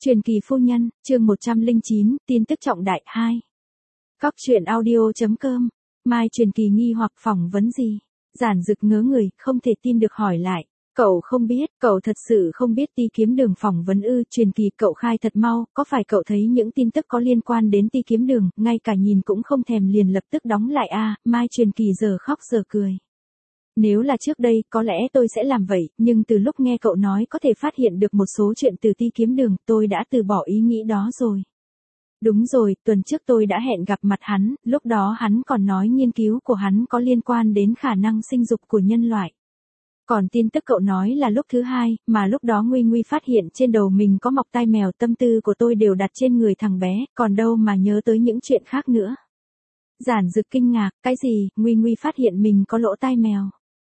Truyền kỳ phu nhân, chương 109, tin tức trọng đại 2. Góc truyện audio.com. Mai truyền kỳ nghi hoặc phỏng vấn gì? Giản Dực ngớ người, không thể tin được hỏi lại. Cậu không biết, cậu thật sự không biết Ti Kiếm Đường phỏng vấn ư? Truyền kỳ, cậu khai thật mau, có phải cậu thấy những tin tức có liên quan đến Ti Kiếm Đường, ngay cả nhìn cũng không thèm liền lập tức đóng lại à? Mai truyền kỳ giờ khóc giờ cười. Nếu là trước đây, có lẽ tôi sẽ làm vậy, nhưng từ lúc nghe cậu nói có thể phát hiện được một số chuyện từ Ti Kiếm Đường, tôi đã từ bỏ ý nghĩ đó rồi. Đúng rồi, tuần trước tôi đã hẹn gặp mặt hắn, lúc đó hắn còn nói nghiên cứu của hắn có liên quan đến khả năng sinh dục của nhân loại. Còn tin tức cậu nói là lúc thứ hai, mà lúc đó Nguy Nguy phát hiện trên đầu mình có mọc tai mèo, tâm tư của tôi đều đặt trên người thằng bé, còn đâu mà nhớ tới những chuyện khác nữa. Giản Dực kinh ngạc, cái gì, Nguy Nguy phát hiện mình có lỗ tai mèo?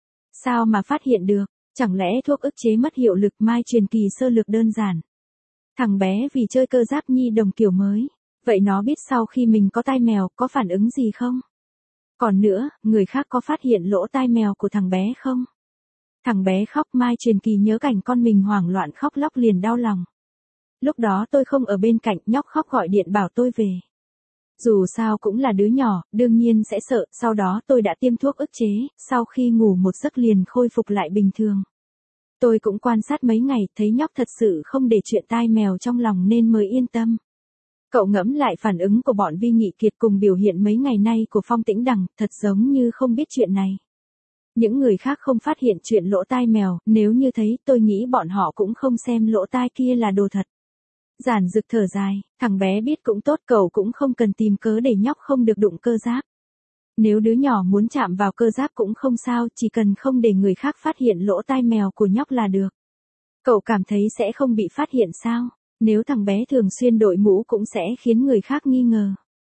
Sao mà phát hiện được, chẳng lẽ thuốc ức chế mất hiệu lực? Mai truyền kỳ sơ lược đơn giản. Thằng bé vì chơi cơ giáp nhi đồng kiểu mới, vậy nó biết sau khi mình có tai mèo có phản ứng gì không? Còn nữa, người khác có phát hiện lỗ tai mèo của thằng bé không? Thằng bé khóc, Mai truyền kỳ nhớ cảnh con mình hoảng loạn khóc lóc liền đau lòng. Lúc đó tôi không ở bên cạnh, nhóc khóc gọi điện bảo tôi về. Dù sao cũng là đứa nhỏ, đương nhiên sẽ sợ, sau đó tôi đã tiêm thuốc ức chế, sau khi ngủ một giấc liền khôi phục lại bình thường. Tôi cũng quan sát mấy ngày, thấy nhóc thật sự không để chuyện tai mèo trong lòng nên mới yên tâm. Cậu ngẫm lại phản ứng của bọn Vi Nghị Kiệt cùng biểu hiện mấy ngày nay của Phong Tĩnh Đằng, thật giống như không biết chuyện này. Những người khác không phát hiện chuyện lỗ tai mèo, nếu như thấy tôi nghĩ bọn họ cũng không xem lỗ tai kia là đồ thật. Giản Dực thở dài, thằng bé biết cũng tốt, cậu cũng không cần tìm cớ để nhóc không được đụng cơ giáp. Nếu đứa nhỏ muốn chạm vào cơ giáp cũng không sao, chỉ cần không để người khác phát hiện lỗ tai mèo của nhóc là được. Cậu cảm thấy sẽ không bị phát hiện sao? Nếu thằng bé thường xuyên đội mũ cũng sẽ khiến người khác nghi ngờ.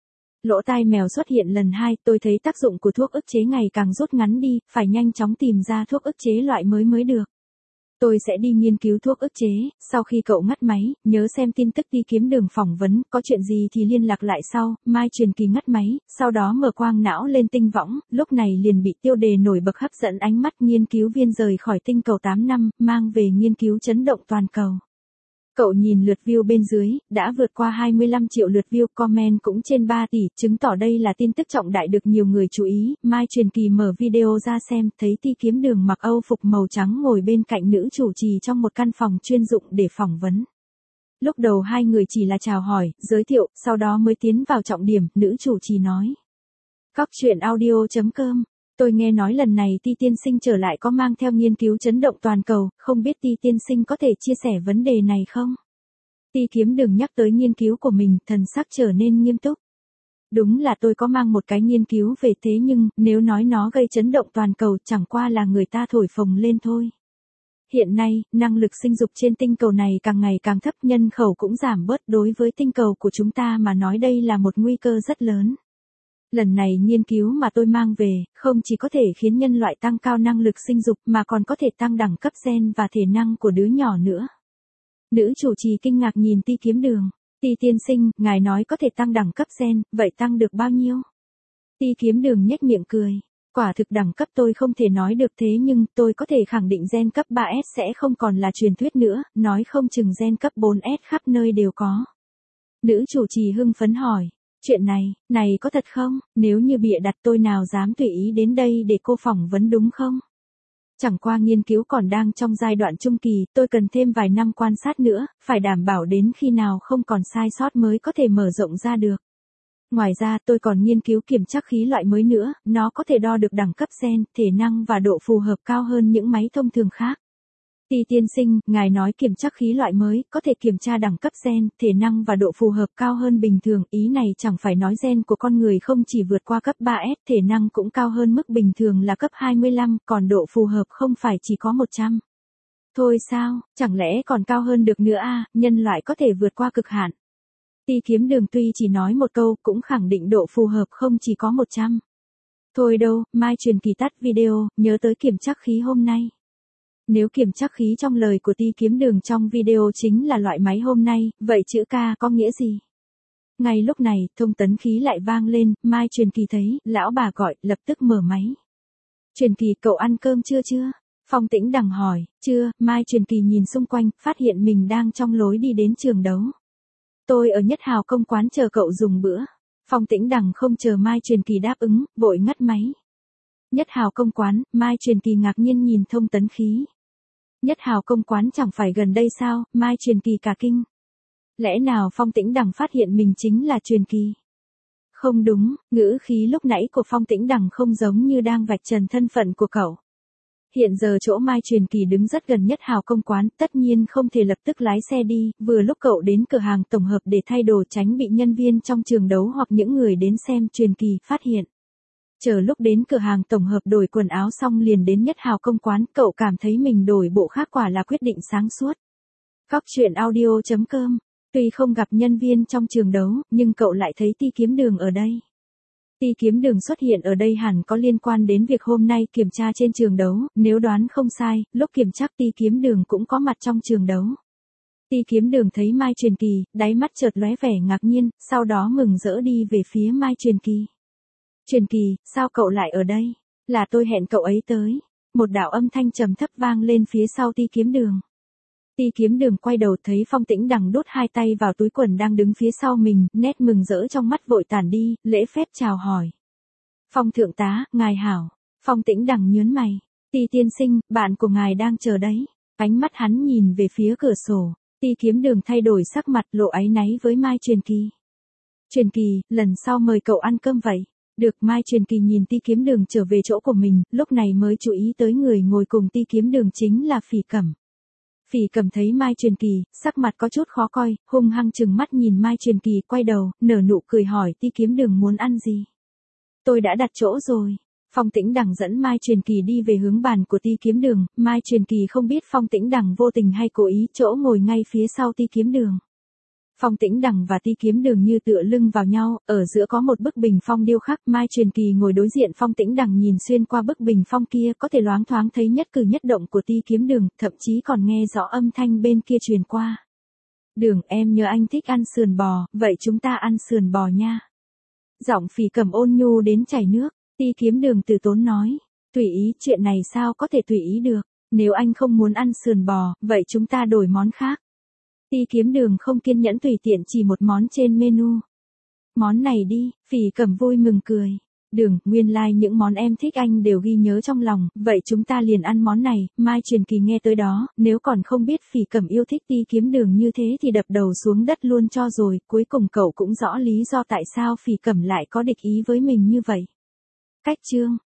Lỗ tai mèo xuất hiện lần 2, tôi thấy tác dụng của thuốc ức chế ngày càng rút ngắn đi, phải nhanh chóng tìm ra thuốc ức chế loại mới được. Tôi sẽ đi nghiên cứu thuốc ức chế, sau khi cậu ngắt máy, nhớ xem tin tức Ti Kiếm Đường phỏng vấn, có chuyện gì thì liên lạc lại sau. Mai truyền kỳ ngắt máy, sau đó mở quang não lên tinh võng, lúc này liền bị tiêu đề nổi bật hấp dẫn ánh mắt. Nghiên cứu viên rời khỏi tinh cầu 8 năm, mang về nghiên cứu chấn động toàn cầu. Cậu nhìn lượt view bên dưới, đã vượt qua 25 triệu lượt view, comment cũng trên 3 tỷ, chứng tỏ đây là tin tức trọng đại được nhiều người chú ý. Mai truyền kỳ mở video ra xem, thấy Ti Kiếm Đường mặc Âu phục màu trắng ngồi bên cạnh nữ chủ trì trong một căn phòng chuyên dụng để phỏng vấn. Lúc đầu hai người chỉ là chào hỏi, giới thiệu, sau đó mới tiến vào trọng điểm, nữ chủ trì nói. Góc truyện audio.com. Tôi nghe nói lần này Ti tiên sinh trở lại có mang theo nghiên cứu chấn động toàn cầu, không biết Ti tiên sinh có thể chia sẻ vấn đề này không? Ti Kiếm Đường nhắc tới nghiên cứu của mình, thần sắc trở nên nghiêm túc. Đúng là tôi có mang một cái nghiên cứu về, thế nhưng, nếu nói nó gây chấn động toàn cầu chẳng qua là người ta thổi phồng lên thôi. Hiện nay, năng lực sinh dục trên tinh cầu này càng ngày càng thấp, nhân khẩu cũng giảm bớt, đối với tinh cầu của chúng ta mà nói đây là một nguy cơ rất lớn. Lần này nghiên cứu mà tôi mang về, không chỉ có thể khiến nhân loại tăng cao năng lực sinh dục mà còn có thể tăng đẳng cấp gen và thể năng của đứa nhỏ nữa. Nữ chủ trì kinh ngạc nhìn Ti Kiếm Đường. Ti tiên sinh, ngài nói có thể tăng đẳng cấp gen, vậy tăng được bao nhiêu? Ti Kiếm Đường nhếch miệng cười. Quả thực đẳng cấp tôi không thể nói được, thế nhưng tôi có thể khẳng định gen cấp 3S sẽ không còn là truyền thuyết nữa, nói không chừng gen cấp 4S khắp nơi đều có. Nữ chủ trì hưng phấn hỏi. Chuyện này có thật không? Nếu như bịa đặt tôi nào dám tùy ý đến đây để cô phỏng vấn đúng không? Chẳng qua nghiên cứu còn đang trong giai đoạn trung kỳ, tôi cần thêm vài năm quan sát nữa, phải đảm bảo đến khi nào không còn sai sót mới có thể mở rộng ra được. Ngoài ra tôi còn nghiên cứu kiểm trắc khí loại mới nữa, nó có thể đo được đẳng cấp gen, thể năng và độ phù hợp cao hơn những máy thông thường khác. Ti tiên sinh, ngài nói kiểm trắc khí loại mới, có thể kiểm tra đẳng cấp gen, thể năng và độ phù hợp cao hơn bình thường, ý này chẳng phải nói gen của con người không chỉ vượt qua cấp 3S, thể năng cũng cao hơn mức bình thường là cấp 25, còn độ phù hợp không phải chỉ có 100. Thôi sao, chẳng lẽ còn cao hơn được nữa à, nhân loại có thể vượt qua cực hạn. Ti Kiếm Đường tuy chỉ nói một câu, cũng khẳng định độ phù hợp không chỉ có 100. Thôi đâu, Mai truyền kỳ tắt video, nhớ tới kiểm trắc khí hôm nay. Nếu kiểm trắc khí trong lời của Ti Kiếm Đường trong video chính là loại máy hôm nay, vậy chữ K có nghĩa gì? Ngay lúc này, thông tấn khí lại vang lên, Mai truyền kỳ thấy, lão bà gọi, lập tức mở máy. Truyền kỳ, cậu ăn cơm chưa? Phong Tĩnh Đằng hỏi, chưa, Mai Truyền Kỳ nhìn xung quanh, phát hiện mình đang trong lối đi đến trường đấu. Tôi ở Nhất Hào công quán chờ cậu dùng bữa. Phong Tĩnh Đằng không chờ Mai Truyền Kỳ đáp ứng, vội ngắt máy. Nhất Hào công quán, Mai Truyền Kỳ ngạc nhiên nhìn Thông Tấn Khí. Nhất Hào công quán chẳng phải gần đây sao, Mai Truyền Kỳ cả kinh. Lẽ nào Phong Tĩnh Đằng phát hiện mình chính là Truyền Kỳ? Không đúng, ngữ khí lúc nãy của Phong Tĩnh Đằng không giống như đang vạch trần thân phận của cậu. Hiện giờ chỗ Mai Truyền Kỳ đứng rất gần Nhất Hào công quán, tất nhiên không thể lập tức lái xe đi, vừa lúc cậu đến cửa hàng tổng hợp để thay đồ tránh bị nhân viên trong trường đấu hoặc những người đến xem Truyền Kỳ phát hiện. Chờ lúc đến cửa hàng tổng hợp đổi quần áo xong liền đến Nhất Hào công quán, cậu cảm thấy mình đổi bộ khác quả là quyết định sáng suốt. Cóc truyện audio.com. Tuy không gặp nhân viên trong trường đấu, nhưng cậu lại thấy Ti Kiếm Đường ở đây. Ti Kiếm Đường xuất hiện ở đây hẳn có liên quan đến việc hôm nay kiểm tra trên trường đấu, nếu đoán không sai, lúc kiểm tra Ti Kiếm Đường cũng có mặt trong trường đấu. Ti Kiếm Đường thấy Mai Truyền Kỳ, đáy mắt chợt lóe vẻ ngạc nhiên, sau đó mừng rỡ đi về phía Mai Truyền Kỳ. Truyền Kỳ, sao cậu lại ở đây? Là tôi hẹn cậu ấy tới. Một đạo âm thanh trầm thấp vang lên phía sau Ti Kiếm Đường. Ti Kiếm Đường quay đầu thấy Phong Tĩnh Đằng đút hai tay vào túi quần đang đứng phía sau mình, nét mừng rỡ trong mắt vội tản đi, lễ phép chào hỏi. Phong thượng tá, ngài hảo. Phong Tĩnh Đằng nhướng mày. Ti tiên sinh, bạn của ngài đang chờ đấy. Ánh mắt hắn nhìn về phía cửa sổ. Ti Kiếm Đường thay đổi sắc mặt lộ áy náy với Mai Truyền Kỳ. Truyền Kỳ, lần sau mời cậu ăn cơm vậy. Được. Mai Truyền Kỳ nhìn Ti Kiếm Đường trở về chỗ của mình, lúc này mới chú ý tới người ngồi cùng Ti Kiếm Đường chính là Phỉ Cẩm. Phỉ Cẩm thấy Mai Truyền Kỳ, sắc mặt có chút khó coi, hung hăng trừng mắt nhìn Mai Truyền Kỳ, quay đầu, nở nụ cười hỏi Ti Kiếm Đường muốn ăn gì. Tôi đã đặt chỗ rồi. Phong Tĩnh Đằng dẫn Mai Truyền Kỳ đi về hướng bàn của Ti Kiếm Đường, Mai Truyền Kỳ không biết Phong Tĩnh Đằng vô tình hay cố ý, chỗ ngồi ngay phía sau Ti Kiếm Đường. Phong Tĩnh Đằng và Ti Kiếm Đường như tựa lưng vào nhau, ở giữa có một bức bình phong điêu khắc, Mai Truyền Kỳ ngồi đối diện Phong Tĩnh Đằng nhìn xuyên qua bức bình phong kia, có thể loáng thoáng thấy nhất cử nhất động của Ti Kiếm Đường, thậm chí còn nghe rõ âm thanh bên kia truyền qua. Đường, em nhớ anh thích ăn sườn bò, vậy chúng ta ăn sườn bò nha. Giọng Phỉ Cẩm ôn nhu đến chảy nước. Ti Kiếm Đường từ tốn nói, tùy ý, chuyện này sao có thể tùy ý được, nếu anh không muốn ăn sườn bò, vậy chúng ta đổi món khác. Ti Kiếm Đường không kiên nhẫn tùy tiện chỉ một món trên menu. Món này đi, Phỉ Cẩm vui mừng cười. Đường, nguyên lai những món em thích anh đều ghi nhớ trong lòng, vậy chúng ta liền ăn món này. Mai Truyền Kỳ nghe tới đó, nếu còn không biết Phỉ Cẩm yêu thích Ti Kiếm Đường như thế thì đập đầu xuống đất luôn cho rồi, cuối cùng cậu cũng rõ lý do tại sao Phỉ Cẩm lại có địch ý với mình như vậy. Cách chương